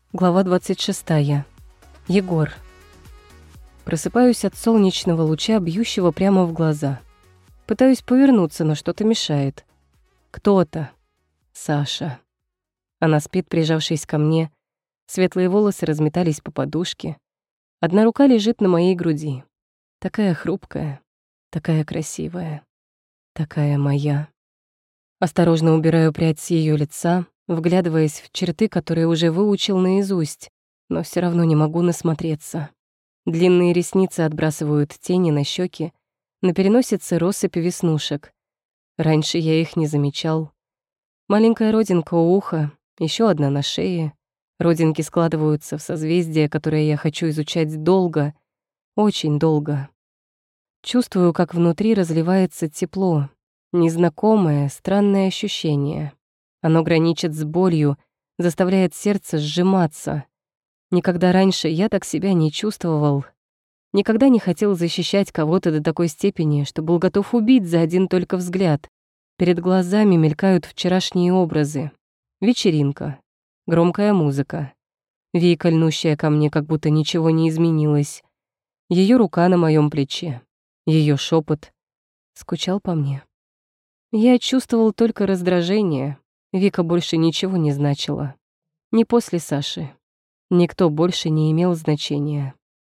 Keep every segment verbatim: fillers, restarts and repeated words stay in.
Глава двадцать шестая. Егор. Просыпаюсь от солнечного луча, бьющего прямо в глаза. Пытаюсь повернуться, но что-то мешает. Кто-то. Саша. Она спит, прижавшись ко мне. Светлые волосы разметались по подушке. Одна рука лежит на моей груди. Такая хрупкая, такая красивая, такая моя. Осторожно убираю прядь с ее лица, вглядываясь в черты, которые уже выучил наизусть, но все равно не могу насмотреться. Длинные ресницы отбрасывают тени на щеки, на переносице россыпь веснушек. Раньше я их не замечал. Маленькая родинка у уха, еще одна на шее. Родинки складываются в созвездие, которое я хочу изучать долго, очень долго. Чувствую, как внутри разливается тепло, незнакомое, странное ощущение. Оно граничит с болью, заставляет сердце сжиматься. Никогда раньше я так себя не чувствовал. Никогда не хотел защищать кого-то до такой степени, что был готов убить за один только взгляд. Перед глазами мелькают вчерашние образы. Вечеринка, громкая музыка, Вика, льнущая ко мне, как будто ничего не изменилось. Ее рука на моем плече, ее шепот. Скучал по мне. Я чувствовал только раздражение. Вика больше ничего не значила. Не после Саши. Никто больше не имел значения.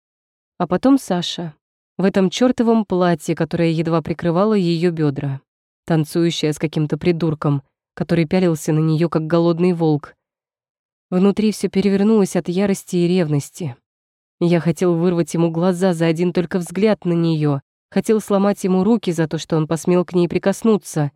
А потом Саша. В этом чёртовом платье, которое едва прикрывало ее бедра. Танцующая с каким-то придурком, который пялился на нее как голодный волк. Внутри все перевернулось от ярости и ревности. Я хотел вырвать ему глаза за один только взгляд на нее, хотел сломать ему руки за то, что он посмел к ней прикоснуться.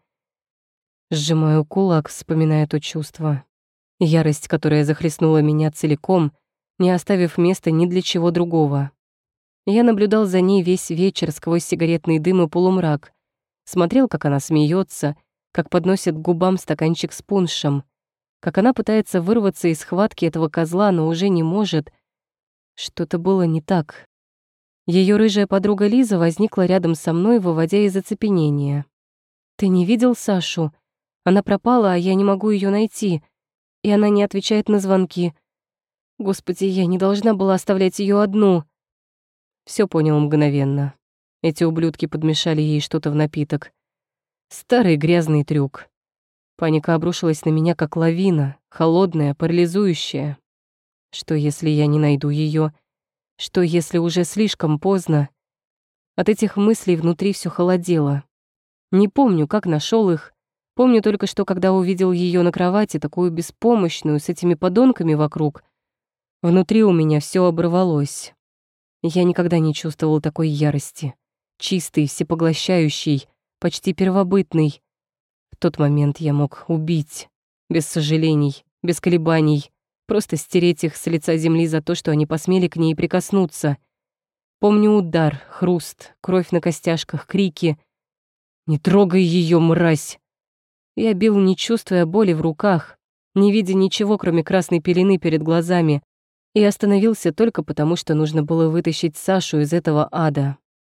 Сжимаю кулак, вспоминая то чувство. Ярость, которая захлестнула меня целиком, не оставив места ни для чего другого. Я наблюдал за ней весь вечер сквозь сигаретный дым и полумрак. Смотрел, как она смеется, как подносит к губам стаканчик с пуншем, как она пытается вырваться из схватки этого козла, но уже не может. Что-то было не так. Ее рыжая подруга Лиза возникла рядом со мной, выводя из оцепенения. «Ты не видел Сашу? Она пропала, а я не могу ее найти. И она не отвечает на звонки. Господи, я не должна была оставлять ее одну». Все понял мгновенно. Эти ублюдки подмешали ей что-то в напиток. Старый грязный трюк. Паника обрушилась на меня, как лавина, холодная, парализующая. Что, если я не найду ее? Что, если уже слишком поздно? От этих мыслей внутри все холодело. Не помню, как нашел их. Помню только, что когда увидел ее на кровати, такую беспомощную, с этими подонками вокруг, внутри у меня все оборвалось. Я никогда не чувствовал такой ярости. Чистый, всепоглощающий, почти первобытный. В тот момент я мог убить. Без сожалений, без колебаний. Просто стереть их с лица земли за то, что они посмели к ней прикоснуться. Помню удар, хруст, кровь на костяшках, крики. «Не трогай ее, мразь!» Я бил, не чувствуя боли в руках, не видя ничего, кроме красной пелены перед глазами, и остановился только потому, что нужно было вытащить Сашу из этого ада.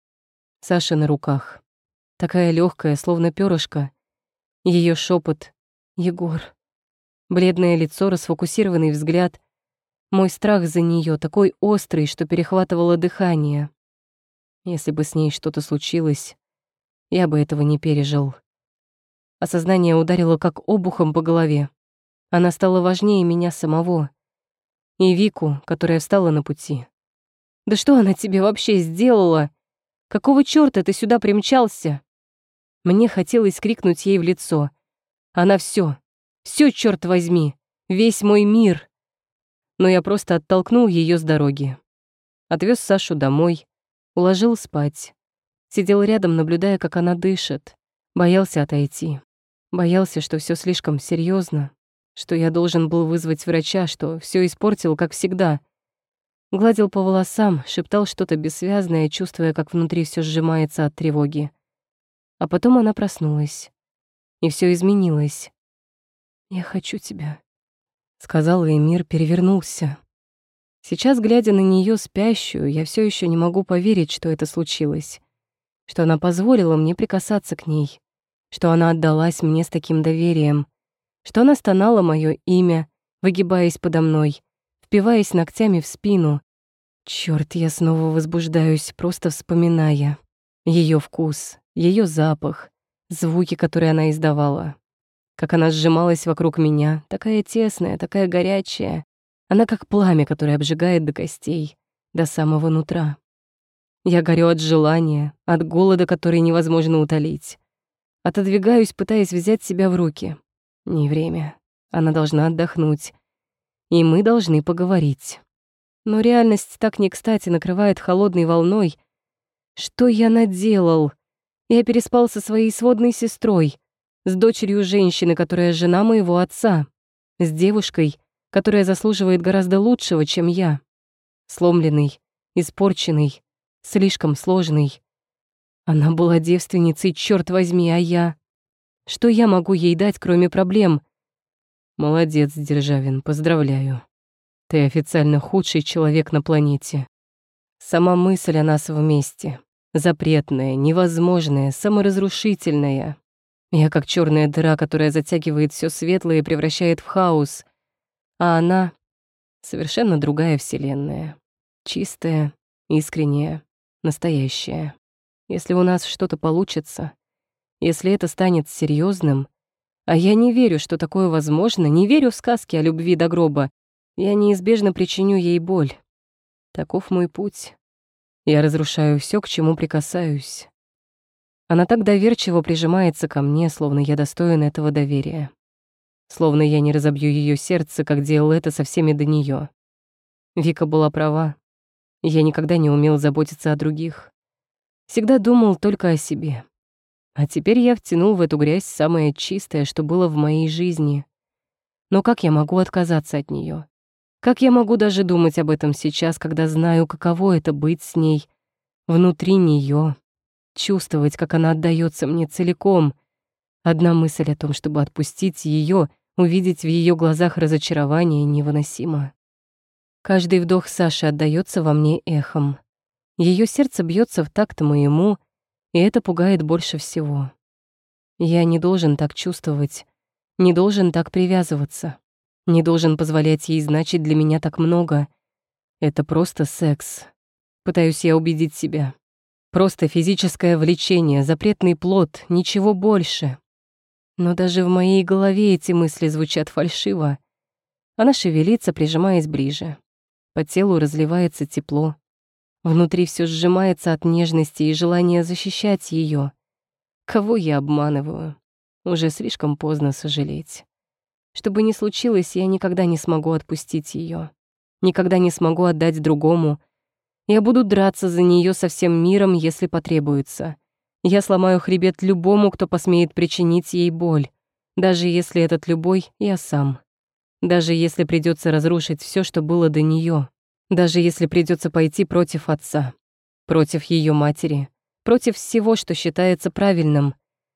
Саша на руках. Такая легкая, словно перышко. Ее шепот: «Егор». Бледное лицо, расфокусированный взгляд. Мой страх за нее такой острый, что перехватывало дыхание. Если бы с ней что-то случилось, я бы этого не пережил. Осознание ударило как обухом по голове. Она стала важнее меня самого. И Вику, которая встала на пути. «Да что она тебе вообще сделала? Какого чёрта ты сюда примчался?» Мне хотелось крикнуть ей в лицо. Она всё, всё, чёрт возьми, весь мой мир. Но я просто оттолкнул её с дороги. Отвёз Сашу домой, уложил спать. Сидел рядом, наблюдая, как она дышит. Боялся отойти. Боялся, что всё слишком серьёзно, что я должен был вызвать врача, что всё испортил, как всегда. Гладил по волосам, шептал что-то бессвязное, чувствуя, как внутри всё сжимается от тревоги. А потом она проснулась. И всё изменилось. «Я хочу тебя», — сказала, и мир перевернулся. Сейчас, глядя на неё спящую, я всё ещё не могу поверить, что это случилось. Что она позволила мне прикасаться к ней. Что она отдалась мне с таким доверием. Что она стонала моё имя, выгибаясь подо мной, впиваясь ногтями в спину. Чёрт, я снова возбуждаюсь, просто вспоминая её вкус, её запах, звуки, которые она издавала. Как она сжималась вокруг меня, такая тесная, такая горячая. Она как пламя, которое обжигает до костей, до самого нутра. Я горю от желания, от голода, который невозможно утолить. Отодвигаюсь, пытаясь взять себя в руки. Не время. Она должна отдохнуть. И мы должны поговорить. Но реальность так не кстати накрывает холодной волной. Что я наделал? Я переспал со своей сводной сестрой, с дочерью женщины, которая жена моего отца, с девушкой, которая заслуживает гораздо лучшего, чем я. Сломленный, испорченный, слишком сложный. Она была девственницей, чёрт возьми, а я... Что я могу ей дать, кроме проблем? Молодец, Державин, поздравляю. Ты официально худший человек на планете. Сама мысль о нас вместе. Запретная, невозможная, саморазрушительная. Я как чёрная дыра, которая затягивает всё светлое и превращает в хаос. А она — совершенно другая вселенная. Чистая, искренняя, настоящая. Если у нас что-то получится, если это станет серьёзным, а я не верю, что такое возможно, не верю в сказки о любви до гроба, я неизбежно причиню ей боль. Таков мой путь. Я разрушаю всё, к чему прикасаюсь. Она так доверчиво прижимается ко мне, словно я достоин этого доверия. Словно я не разобью её сердце, как делал это со всеми до неё. Вика была права. Я никогда не умел заботиться о других. Всегда думал только о себе. А теперь я втянул в эту грязь самое чистое, что было в моей жизни. Но как я могу отказаться от неё? Как я могу даже думать об этом сейчас, когда знаю, каково это быть с ней, внутри неё, чувствовать, как она отдаётся мне целиком? Одна мысль о том, чтобы отпустить её, увидеть в её глазах разочарование, невыносимо. Каждый вдох Саши отдаётся во мне эхом. Её сердце бьётся в такт моему, и это пугает больше всего. Я не должен так чувствовать, не должен так привязываться, не должен позволять ей значить для меня так много. Это просто секс. Пытаюсь я убедить себя. Просто физическое влечение, запретный плод, ничего больше. Но даже в моей голове эти мысли звучат фальшиво. Она шевелится, прижимаясь ближе. По телу разливается тепло. Внутри всё сжимается от нежности и желания защищать её. Кого я обманываю? Уже слишком поздно сожалеть. Что бы ни случилось, я никогда не смогу отпустить её. Никогда не смогу отдать другому. Я буду драться за неё со всем миром, если потребуется. Я сломаю хребет любому, кто посмеет причинить ей боль, даже если этот любой — я сам. Даже если придётся разрушить всё, что было до неё. Даже если придётся пойти против отца, против её матери, против всего, что считается правильным.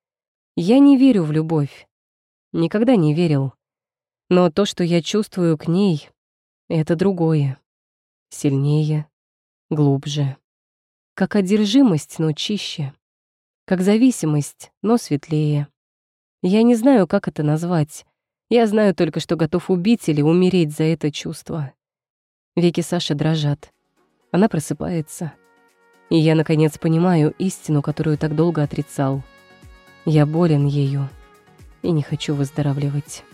Я не верю в любовь. Никогда не верил. Но то, что я чувствую к ней, это другое. Сильнее, глубже. Как одержимость, но чище. Как зависимость, но светлее. Я не знаю, как это назвать. Я знаю только, что готов убить или умереть за это чувство. Веки Саши дрожат. Она просыпается. И я, наконец, понимаю истину, которую так долго отрицал. Я болен ею и не хочу выздоравливать.